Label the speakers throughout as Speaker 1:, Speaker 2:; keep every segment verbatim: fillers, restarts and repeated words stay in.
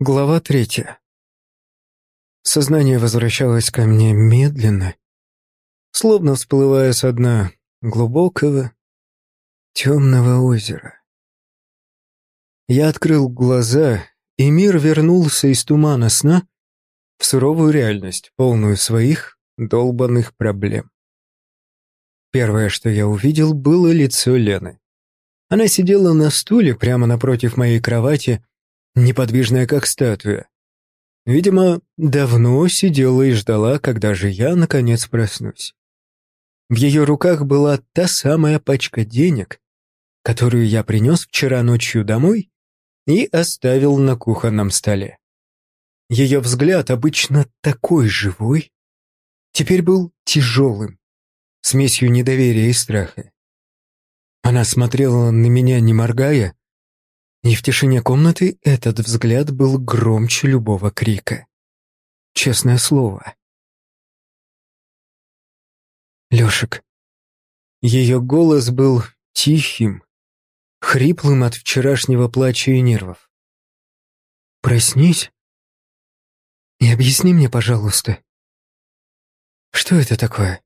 Speaker 1: Глава третья. Сознание возвращалось ко мне медленно, словно всплывая со дна глубокого, темного озера. Я открыл глаза, и мир вернулся из тумана сна в суровую реальность, полную своих долбанных проблем. Первое, что я увидел, было лицо Лены. Она сидела на стуле прямо напротив моей кровати, неподвижная как статуя. Видимо, давно сидела и ждала, когда же я, наконец, проснусь. В ее руках была та самая пачка денег, которую я принес вчера ночью домой и оставил на кухонном столе. Ее взгляд, обычно такой живой, теперь был тяжелым, смесью недоверия и страха. Она смотрела на меня, не моргая, и в тишине комнаты этот взгляд был громче любого крика. Честное слово. Лешек. Ее голос был тихим, хриплым от вчерашнего плача и нервов. Проснись и объясни мне, пожалуйста, что это такое?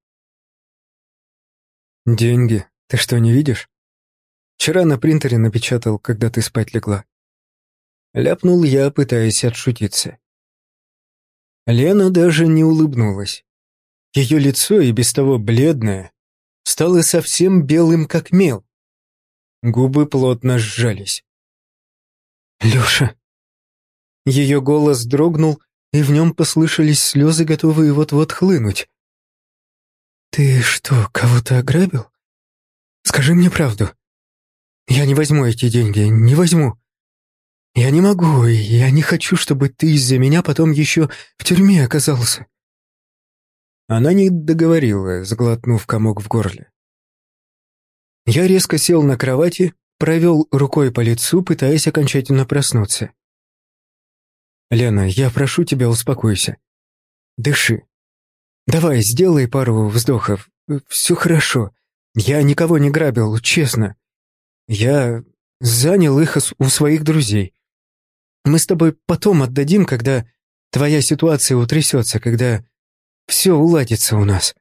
Speaker 1: Деньги. Ты что, не видишь? Вчера на принтере напечатал, когда ты спать легла. Ляпнул я, пытаясь отшутиться. Лена даже не улыбнулась. Ее лицо, и без того бледное, стало совсем белым, как мел. Губы плотно сжались. «Леша!» Ее голос дрогнул, и в нем послышались слезы, готовые вот-вот хлынуть. «Ты что, кого-то ограбил? Скажи мне правду. Я не возьму эти деньги, не возьму. Я не могу, и я не хочу, чтобы ты из-за меня потом еще в тюрьме оказался». Она не договорила, сглотнув комок в горле. Я резко сел на кровати, провел рукой по лицу, пытаясь окончательно проснуться. «Лена, я прошу тебя, успокойся. Дыши. Давай, сделай пару вздохов. Все хорошо. Я никого не грабил, честно. Я занял их у своих друзей. Мы с тобой потом отдадим, когда твоя ситуация утрясется, когда все уладится у нас».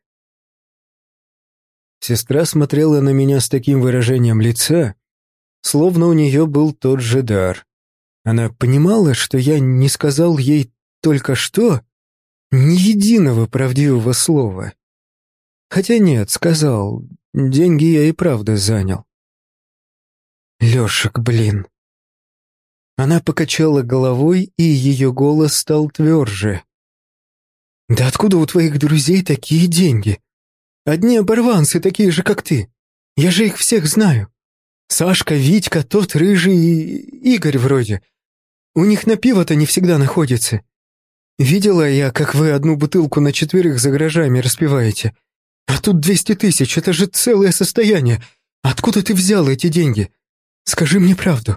Speaker 1: Сестра смотрела на меня с таким выражением лица, словно у нее был тот же дар. Она понимала, что я не сказал ей только что ни единого правдивого слова. Хотя нет, сказал, деньги я и правда занял. Лешек, блин. Она покачала головой, и ее голос стал тверже. «Да откуда у твоих друзей такие деньги? Одни оборванцы, такие же, как ты. Я же их всех знаю. Сашка, Витька, тот рыжий и Игорь вроде. У них на пиво-то не всегда находится. Видела я, как вы одну бутылку на четверых за гаражами распиваете. А тут двести тысяч, это же целое состояние. Откуда ты взял эти деньги? Скажи мне правду».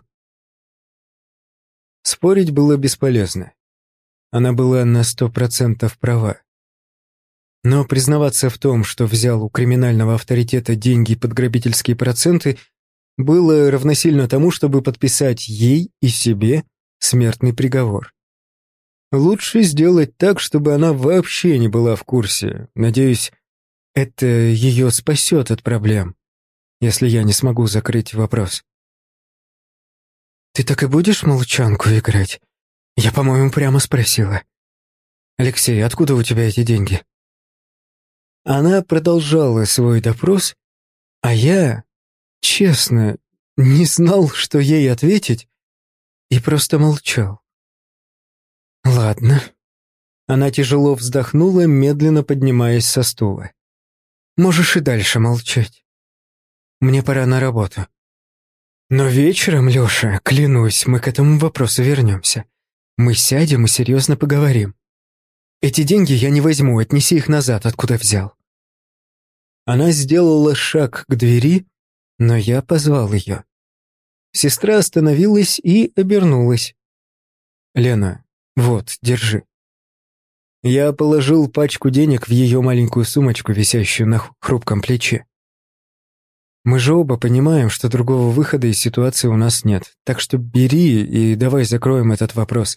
Speaker 1: Спорить было бесполезно. Она была на сто процентов права. Но признаваться в том, что взял у криминального авторитета деньги под грабительские проценты, было равносильно тому, чтобы подписать ей и себе смертный приговор. Лучше сделать так, чтобы она вообще не была в курсе. Надеюсь, это ее спасет от проблем, если я не смогу закрыть вопрос. «Ты так и будешь в молчанку играть? Я, по-моему, прямо спросила. Алексей, откуда у тебя эти деньги?» Она продолжала свой допрос, а я, честно, не знал, что ей ответить, и просто молчал. «Ладно». Она тяжело вздохнула, медленно поднимаясь со стула. «Можешь и дальше молчать. Мне пора на работу. Но вечером, Леша, клянусь, мы к этому вопросу вернемся. Мы сядем и серьезно поговорим. Эти деньги я не возьму, отнеси их назад, откуда взял». Она сделала шаг к двери, но я позвал ее. Сестра остановилась и обернулась. «Лена, вот, держи». Я положил пачку денег в ее маленькую сумочку, висящую на хрупком плече. «Мы же оба понимаем, что другого выхода из ситуации у нас нет, так что бери и давай закроем этот вопрос.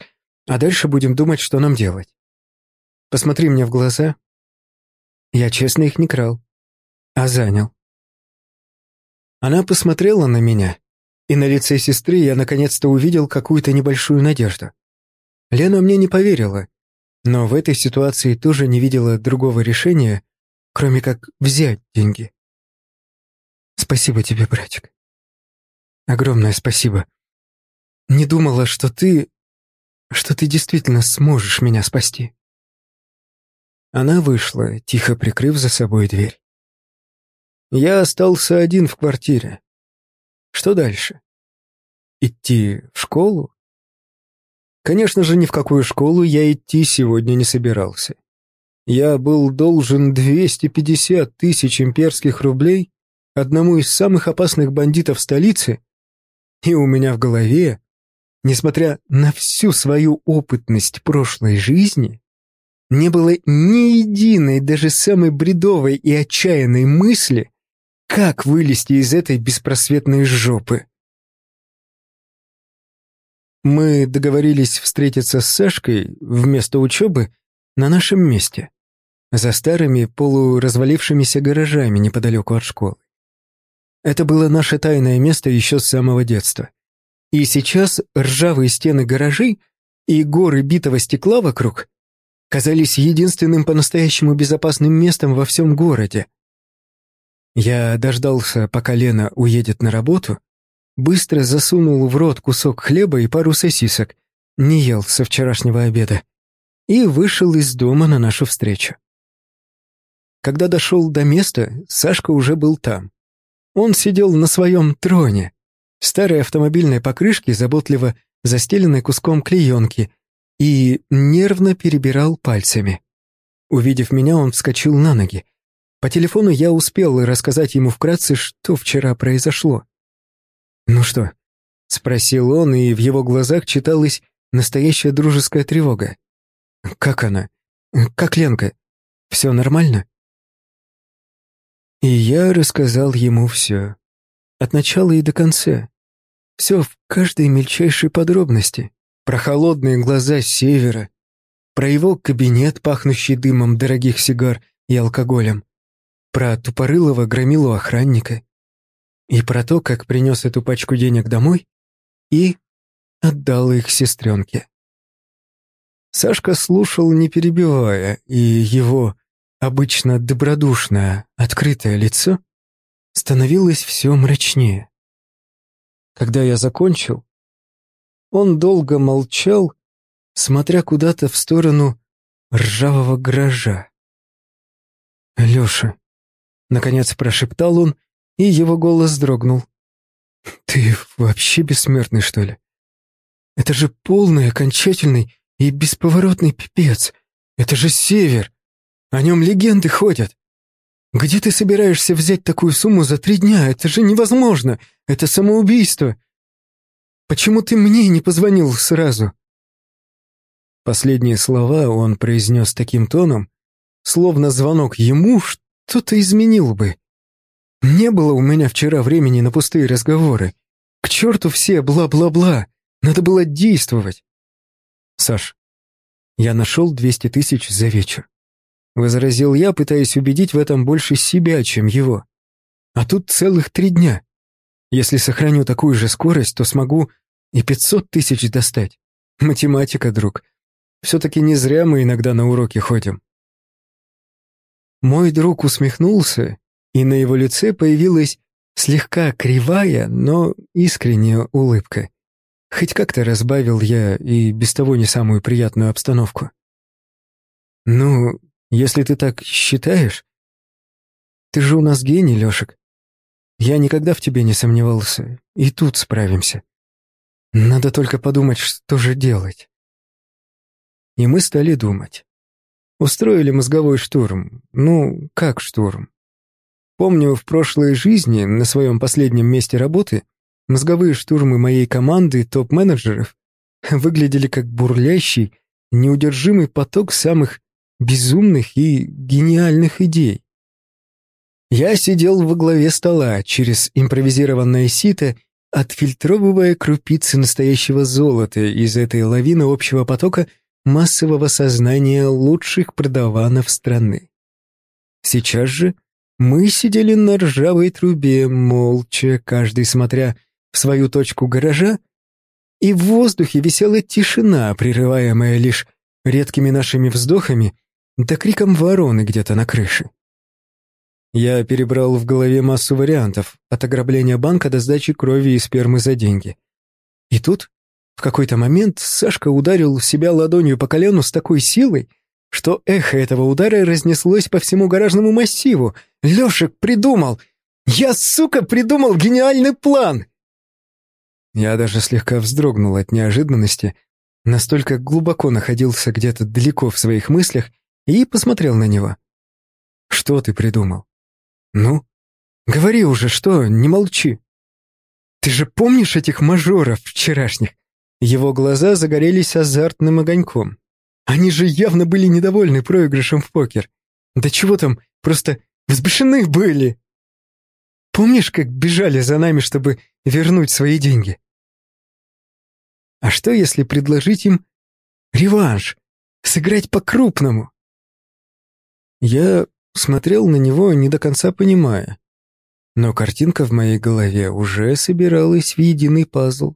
Speaker 1: А дальше будем думать, что нам делать. Посмотри мне в глаза. Я честно их не крал, а занял. Она посмотрела на меня, и на лице сестры я наконец-то увидел какую-то небольшую надежду. Лена мне не поверила, но в этой ситуации тоже не видела другого решения, кроме как взять деньги. Спасибо тебе, братик. Огромное спасибо. Не думала, что ты... что ты действительно сможешь меня спасти. Она вышла, тихо прикрыв за собой дверь. Я остался один в квартире. Что дальше? Идти в школу? Конечно же, ни в какую школу я идти сегодня не собирался. Я был должен двести пятьдесят тысяч имперских рублей одному из самых опасных бандитов столицы, и у меня в голове, несмотря на всю свою опытность прошлой жизни, не было ни единой, даже самой бредовой и отчаянной мысли, как вылезти из этой беспросветной жопы. Мы договорились встретиться с Сашкой вместо учебы на нашем месте, за старыми полуразвалившимися гаражами неподалеку от школы. Это было наше тайное место еще с самого детства. И сейчас ржавые стены гаражей и горы битого стекла вокруг казались единственным по-настоящему безопасным местом во всем городе. Я дождался, пока Лена уедет на работу, быстро засунул в рот кусок хлеба и пару сосисок, не ел со вчерашнего обеда, и вышел из дома на нашу встречу. Когда дошел до места, Сашка уже был там. Он сидел на своем троне, старой автомобильной покрышке, заботливо застеленной куском клеенки, и нервно перебирал пальцами. Увидев меня, он вскочил на ноги. По телефону я успел рассказать ему вкратце, что вчера произошло. «Ну что?» — спросил он, и в его глазах читалась настоящая дружеская тревога. «Как она? Как Ленка? Все нормально?» И я рассказал ему все. От начала и до конца. Все в каждой мельчайшей подробности. Про холодные глаза севера, про его кабинет, пахнущий дымом дорогих сигар и алкоголем, про тупорылого громилу охранника и про то, как принес эту пачку денег домой и отдал их сестренке. Сашка слушал, не перебивая, и его обычно добродушное, открытое лицо становилось все мрачнее. Когда я закончил, он долго молчал, смотря куда-то в сторону ржавого гаража. «Леша», — наконец прошептал он, и его голос дрогнул. «Ты вообще бессмертный, что ли? Это же полный, окончательный и бесповоротный пипец. Это же север. О нем легенды ходят. Где ты собираешься взять такую сумму за три дня? Это же невозможно. Это самоубийство. Почему ты мне не позвонил сразу?» Последние слова он произнес таким тоном, словно звонок ему что-то изменил бы. Не было у меня вчера времени на пустые разговоры. К черту все бла-бла-бла. Надо было действовать. «Саш, я нашел двести тысяч за вечер», — возразил я, пытаясь убедить в этом больше себя, чем его. «А тут целых три дня. Если сохраню такую же скорость, то смогу и пятьсот тысяч достать. Математика, друг. Все-таки не зря мы иногда на уроки ходим». Мой друг усмехнулся, и на его лице появилась слегка кривая, но искренняя улыбка. Хоть как-то разбавил я и без того не самую приятную обстановку. «Ну, если ты так считаешь, ты же у нас гений, Лешек. Я никогда в тебе не сомневался, и тут справимся. Надо только подумать, что же делать». И мы стали думать. Устроили мозговой штурм. Ну, как штурм? Помню, в прошлой жизни, на своем последнем месте работы, мозговые штурмы моей команды топ-менеджеров выглядели как бурлящий, неудержимый поток самых безумных и гениальных идей. Я сидел во главе стола через импровизированное сито отфильтровывая крупицы настоящего золота из этой лавины общего потока массового сознания лучших продаванов страны. Сейчас же мы сидели на ржавой трубе, молча, каждый смотря в свою точку гаража, и в воздухе висела тишина, прерываемая лишь редкими нашими вздохами да криком вороны где-то на крыше. Я перебрал в голове массу вариантов, от ограбления банка до сдачи крови и спермы за деньги. И тут, в какой-то момент, Сашка ударил себя ладонью по колену с такой силой, что эхо этого удара разнеслось по всему гаражному массиву. «Лешек придумал! Я, сука, придумал гениальный план!» Я даже слегка вздрогнул от неожиданности, настолько глубоко находился где-то далеко в своих мыслях и посмотрел на него. «Что ты придумал? Ну, говори уже, что, не молчи. Ты же помнишь этих мажоров вчерашних?» Его глаза загорелись азартным огоньком. Они же явно были недовольны проигрышем в покер. Да чего там, просто взбешены были. Помнишь, как бежали за нами, чтобы вернуть свои деньги? А что, если предложить им реванш, сыграть по-крупному? Я смотрел на него, не до конца понимая, но картинка в моей голове уже собиралась в единый пазл.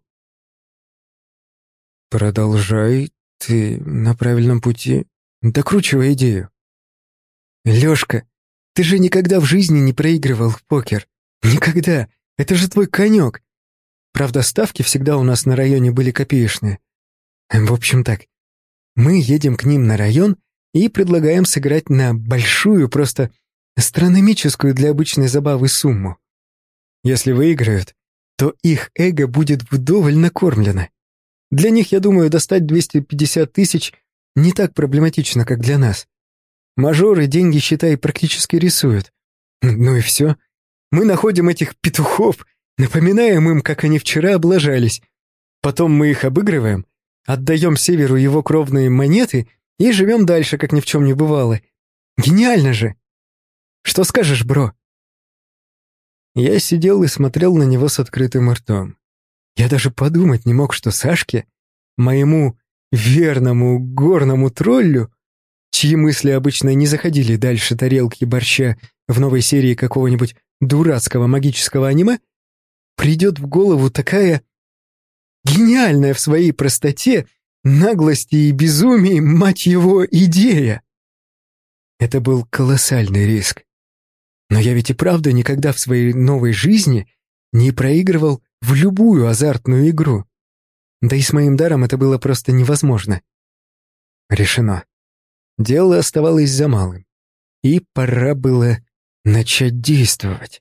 Speaker 1: «Продолжай, ты на правильном пути. Докручивай идею». «Лешка, ты же никогда в жизни не проигрывал в покер. Никогда. Это же твой конек. Правда, ставки всегда у нас на районе были копеечные. В общем так, мы едем к ним на район и предлагаем сыграть на большую, просто астрономическую для обычной забавы сумму. Если выиграют, то их эго будет вдоволь накормлено. Для них, я думаю, достать двести пятьдесят тысяч не так проблематично, как для нас. Мажоры деньги, считай, практически рисуют. Ну и все. Мы находим этих петухов, напоминаем им, как они вчера облажались. Потом мы их обыгрываем, отдаем Северу его кровные монеты и живем дальше, как ни в чем не бывало. Гениально же! Что скажешь, бро?» Я сидел и смотрел на него с открытым ртом. Я даже подумать не мог, что Сашке, моему верному горному троллю, чьи мысли обычно не заходили дальше тарелки борща в новой серии какого-нибудь дурацкого магического аниме, придет в голову такая гениальная в своей простоте, наглости и безумии, мать его, идея. Это был колоссальный риск. Но я ведь и правда никогда в своей новой жизни не проигрывал в любую азартную игру. Да и с моим даром это было просто невозможно. Решено. Дело оставалось за малым. И пора было начать действовать.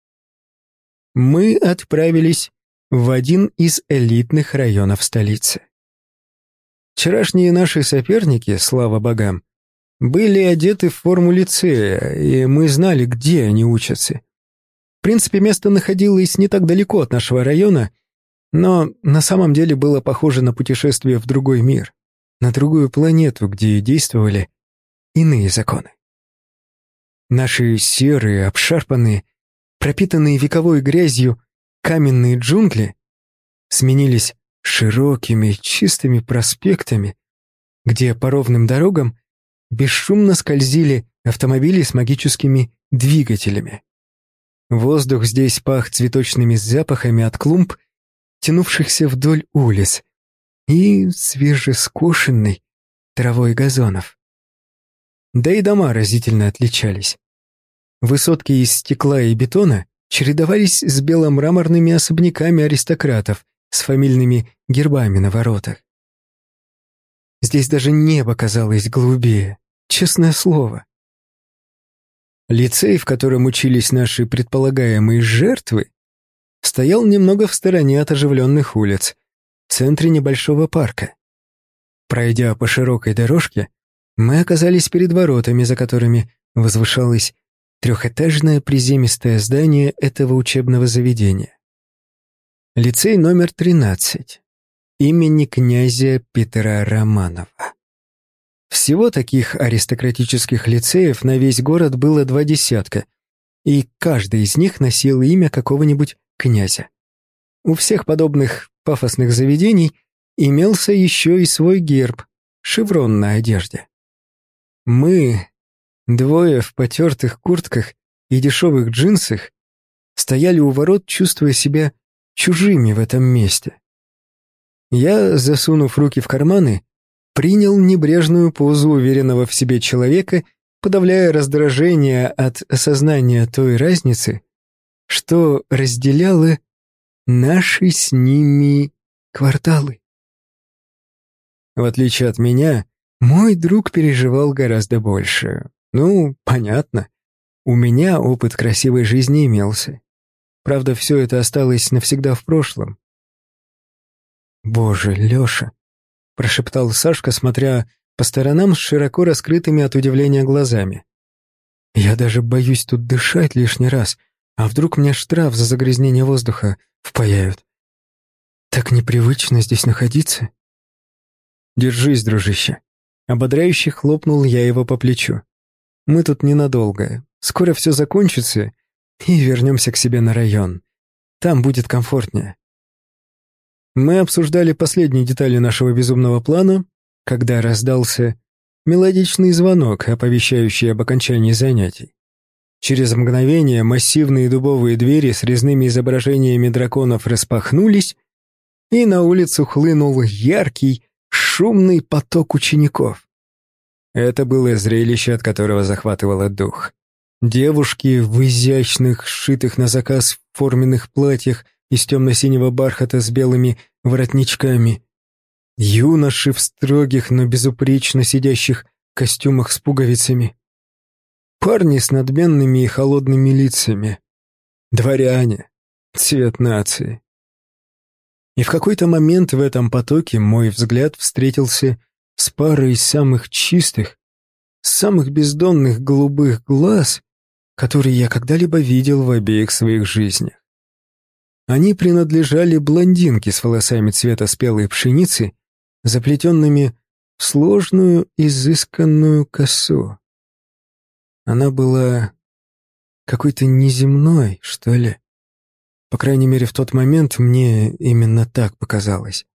Speaker 1: Мы отправились в один из элитных районов столицы. Вчерашние наши соперники, слава богам, были одеты в форму лицея, и мы знали, где они учатся. В принципе, место находилось не так далеко от нашего района, но на самом деле было похоже на путешествие в другой мир, на другую планету, где действовали иные законы. Наши серые, обшарпанные, пропитанные вековой грязью каменные джунгли сменились широкими, чистыми проспектами, где по ровным дорогам бесшумно скользили автомобили с магическими двигателями. Воздух здесь пах цветочными запахами от клумб, тянувшихся вдоль улиц, и свежескошенной травой газонов. Да и дома разительно отличались. Высотки из стекла и бетона чередовались с беломраморными особняками аристократов с фамильными гербами на воротах. Здесь даже небо казалось голубее, честное слово. Лицей, в котором учились наши предполагаемые жертвы, стоял немного в стороне от оживленных улиц, в центре небольшого парка. Пройдя по широкой дорожке, мы оказались перед воротами, за которыми возвышалось трехэтажное приземистое здание этого учебного заведения. Лицей номер тринадцать. Имени князя Петра Романова. Всего таких аристократических лицеев на весь город было два десятка, и каждый из них носил имя какого-нибудь князя. У всех подобных пафосных заведений имелся еще и свой герб, шеврон на одежде. Мы, двое в потертых куртках и дешевых джинсах, стояли у ворот, чувствуя себя чужими в этом месте. Я, засунув руки в карманы, принял небрежную позу уверенного в себе человека, подавляя раздражение от осознания той разницы, что разделяло наши с ними кварталы. В отличие от меня, мой друг переживал гораздо больше. Ну, понятно, у меня опыт красивой жизни имелся. Правда, все это осталось навсегда в прошлом. «Боже, Леша!» — прошептал Сашка, смотря по сторонам с широко раскрытыми от удивления глазами. «Я даже боюсь тут дышать лишний раз, а вдруг мне штраф за загрязнение воздуха впаяют? Так непривычно здесь находиться». «Держись, дружище!» — ободряюще хлопнул я его по плечу. «Мы тут ненадолго. Скоро все закончится, и вернемся к себе на район. Там будет комфортнее». Мы обсуждали последние детали нашего безумного плана, когда раздался мелодичный звонок, оповещающий об окончании занятий. Через мгновение массивные дубовые двери с резными изображениями драконов распахнулись, и на улицу хлынул яркий, шумный поток учеников. Это было зрелище, от которого захватывало дух. Девушки в изящных, сшитых на заказ форменных платьях из темно-синего бархата с белыми воротничками, юноши в строгих, но безупречно сидящих костюмах с пуговицами, парни с надменными и холодными лицами, дворяне, цвет нации. И в какой-то момент в этом потоке мой взгляд встретился с парой самых чистых, самых бездонных голубых глаз, которые я когда-либо видел в обеих своих жизнях. Они принадлежали блондинке с волосами цвета спелой пшеницы, заплетенными в сложную, изысканную косу. Она была какой-то неземной, что ли. По крайней мере, в тот момент мне именно так показалось.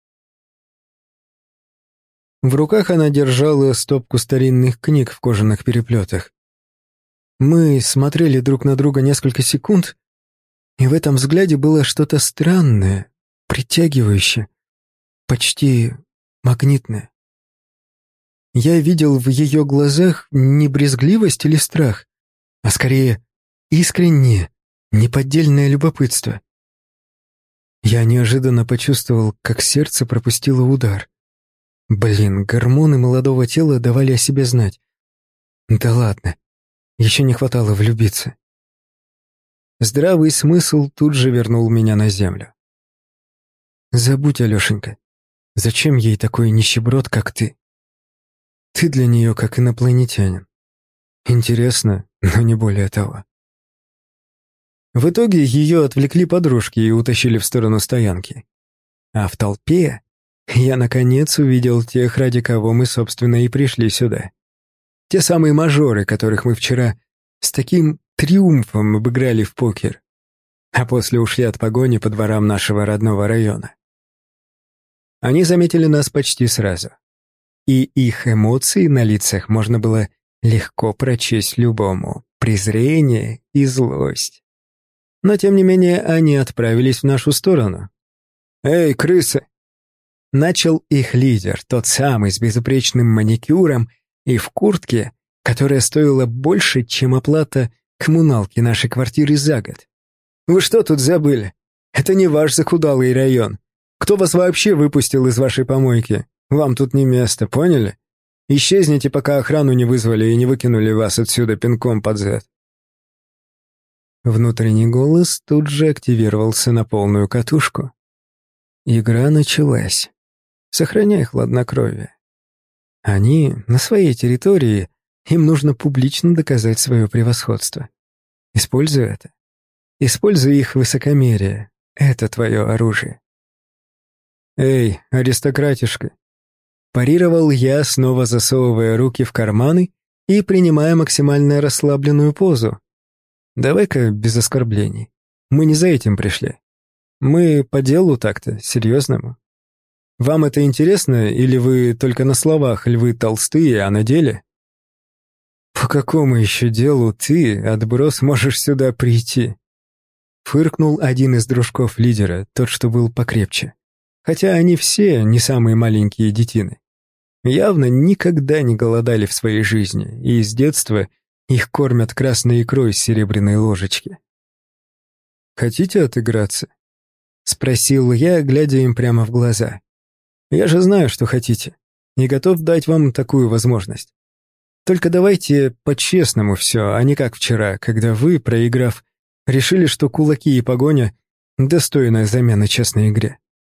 Speaker 1: В руках она держала стопку старинных книг в кожаных переплетах. Мы смотрели друг на друга несколько секунд, и в этом взгляде было что-то странное, притягивающее, почти магнитное. Я видел в ее глазах не брезгливость или страх, а скорее искреннее, неподдельное любопытство. Я неожиданно почувствовал, как сердце пропустило удар. Блин, гормоны молодого тела давали о себе знать. Да ладно, еще не хватало влюбиться. Здравый смысл тут же вернул меня на землю. Забудь, Алешенька, зачем ей такой нищеброд, как ты? Ты для нее как инопланетянин. Интересно, но не более того. В итоге ее отвлекли подружки и утащили в сторону стоянки. А в толпе я, наконец, увидел тех, ради кого мы, собственно, и пришли сюда. Те самые мажоры, которых мы вчера с таким триумфом обыграли в покер, а после ушли от погони по дворам нашего родного района. Они заметили нас почти сразу, и их эмоции на лицах можно было легко прочесть любому: презрение и злость. Но, тем не менее, они отправились в нашу сторону. «Эй, крысы!» Начал их лидер, тот самый с безупречным маникюром и в куртке, которая стоила больше, чем оплата коммуналки нашей квартиры за год. «Вы что тут забыли? Это не ваш захудалый район. Кто вас вообще выпустил из вашей помойки? Вам тут не место, поняли? Исчезните, пока охрану не вызвали и не выкинули вас отсюда пинком под зад». Внутренний голос тут же активировался на полную катушку. Игра началась. Сохраняй хладнокровие. Они на своей территории, им нужно публично доказать свое превосходство. Используй это. Используй их высокомерие. Это твое оружие. «Эй, аристократишка!» Парировал я, снова засовывая руки в карманы и принимая максимально расслабленную позу. «Давай-ка без оскорблений. Мы не за этим пришли. Мы по делу так-то, серьезному. Вам это интересно, или вы только на словах львы толстые, а на деле? По какому еще делу ты, отброс, можешь сюда прийти? Фыркнул один из дружков лидера, тот, что был покрепче. Хотя они все не самые маленькие детины. Явно никогда не голодали в своей жизни, и с детства их кормят красной икрой с серебряной ложечки. «Хотите отыграться?» — спросил я, глядя им прямо в глаза. «Я же знаю, что хотите, и готов дать вам такую возможность. Только давайте по-честному все, а не как вчера, когда вы, проиграв, решили, что кулаки и погоня — достойная замена честной игре».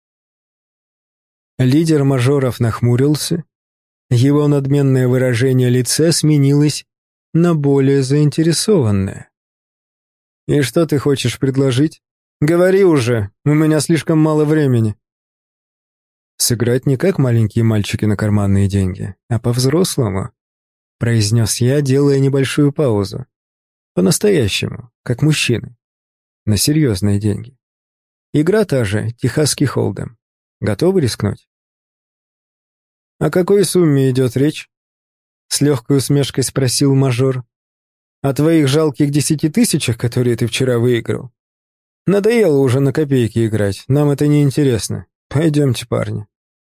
Speaker 1: Лидер мажоров нахмурился. Его надменное выражение лица сменилось на более заинтересованное. «И что ты хочешь предложить? Говори уже, у меня слишком мало времени». «Сыграть не как маленькие мальчики на карманные деньги, а по-взрослому», произнес я, делая небольшую паузу. «По-настоящему, как мужчины. На серьезные деньги. Игра та же, техасский холдем. Готовы рискнуть?» «О какой сумме идет речь?» С легкой усмешкой спросил мажор. «О твоих жалких десяти тысячах, которые ты вчера выиграл? Надоело уже на копейки играть, нам это не интересно. Пойдемте, парни».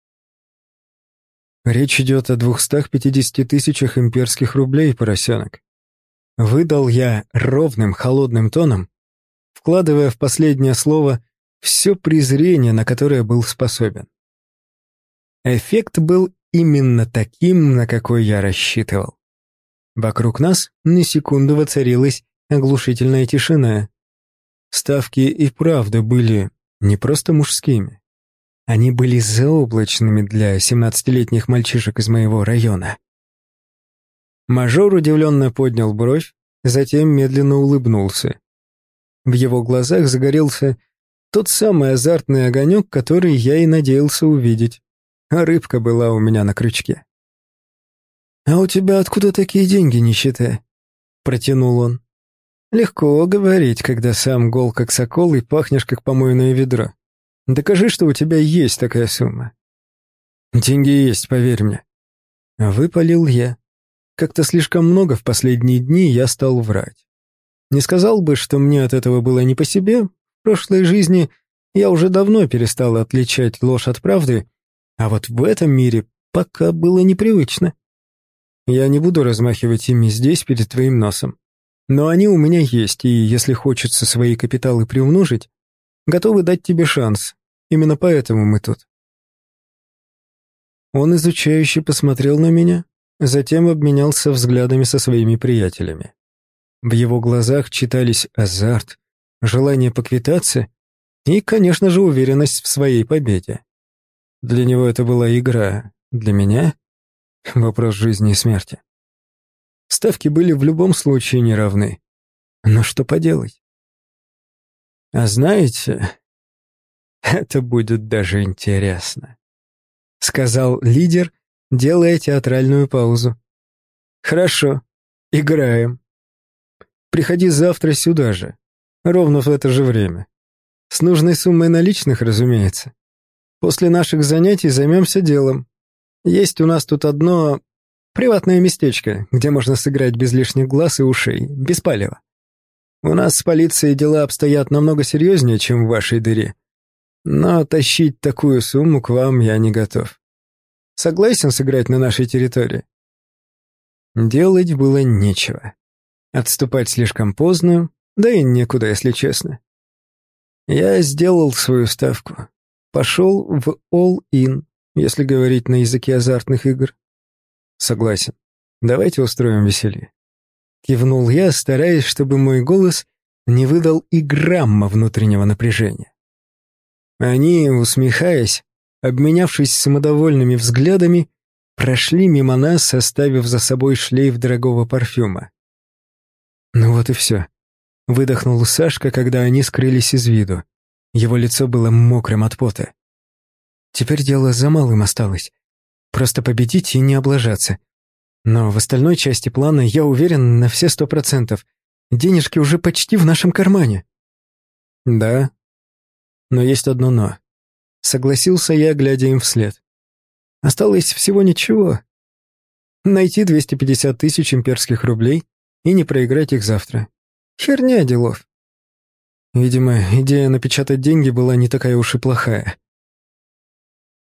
Speaker 1: «Речь идет о двухстах пятидесяти тысячах имперских рублей, поросенок». Выдал я ровным, холодным тоном, вкладывая в последнее слово все презрение, на которое был способен. Эффект был именно таким, на какой я рассчитывал. Вокруг нас на секунду воцарилась оглушительная тишина. Ставки и правда были не просто мужскими. Они были заоблачными для семнадцатилетних мальчишек из моего района. Мажор удивленно поднял бровь, затем медленно улыбнулся. В его глазах загорелся тот самый азартный огонек, который я и надеялся увидеть. А рыбка была у меня на крючке. «А у тебя откуда такие деньги, нищета?» — протянул он. «Легко говорить, когда сам гол как сокол и пахнешь как помойное ведро. Докажи, что у тебя есть такая сумма». «Деньги есть, поверь мне». Выпалил я. Как-то слишком много в последние дни я стал врать. Не сказал бы, что мне от этого было не по себе. В прошлой жизни я уже давно перестал отличать ложь от правды, а вот в этом мире пока было непривычно. Я не буду размахивать ими здесь перед твоим носом. Но они у меня есть, и если хочется свои капиталы приумножить, готовы дать тебе шанс. Именно поэтому мы тут. Он изучающе посмотрел на меня, затем обменялся взглядами со своими приятелями. В его глазах читались азарт, желание поквитаться и, конечно же, уверенность в своей победе. Для него это была игра, для меня — вопрос жизни и смерти. Ставки были в любом случае неравны. Но что поделать? А знаете, это будет даже интересно, сказал лидер, делая театральную паузу. Хорошо, играем. Приходи завтра сюда же, ровно в это же время. С нужной суммой наличных, разумеется. После наших занятий займемся делом. Есть у нас тут одно приватное местечко, где можно сыграть без лишних глаз и ушей, без палева. У нас с полицией дела обстоят намного серьезнее, чем в вашей дыре. Но тащить такую сумму к вам я не готов. Согласен сыграть на нашей территории?» Делать было нечего. Отступать слишком поздно, да и некуда, если честно. Я сделал свою ставку. Пошел в all-in, если говорить на языке азартных игр. Согласен. Давайте устроим веселье. Кивнул я, стараясь, чтобы мой голос не выдал и грамма внутреннего напряжения. Они, усмехаясь, обменявшись самодовольными взглядами, прошли мимо нас, оставив за собой шлейф дорогого парфюма. Ну вот и все. Выдохнул Сашка, когда они скрылись из виду. Его лицо было мокрым от пота. Теперь дело за малым осталось. Просто победить и не облажаться. Но в остальной части плана я уверен на все сто процентов. Денежки уже почти в нашем кармане. Да, Но есть одно «но». Согласился я, глядя им вслед. Осталось всего ничего. Найти двести пятьдесят тысяч имперских рублей и не проиграть их завтра. Херня делов. Видимо, идея напечатать деньги была не такая уж и плохая.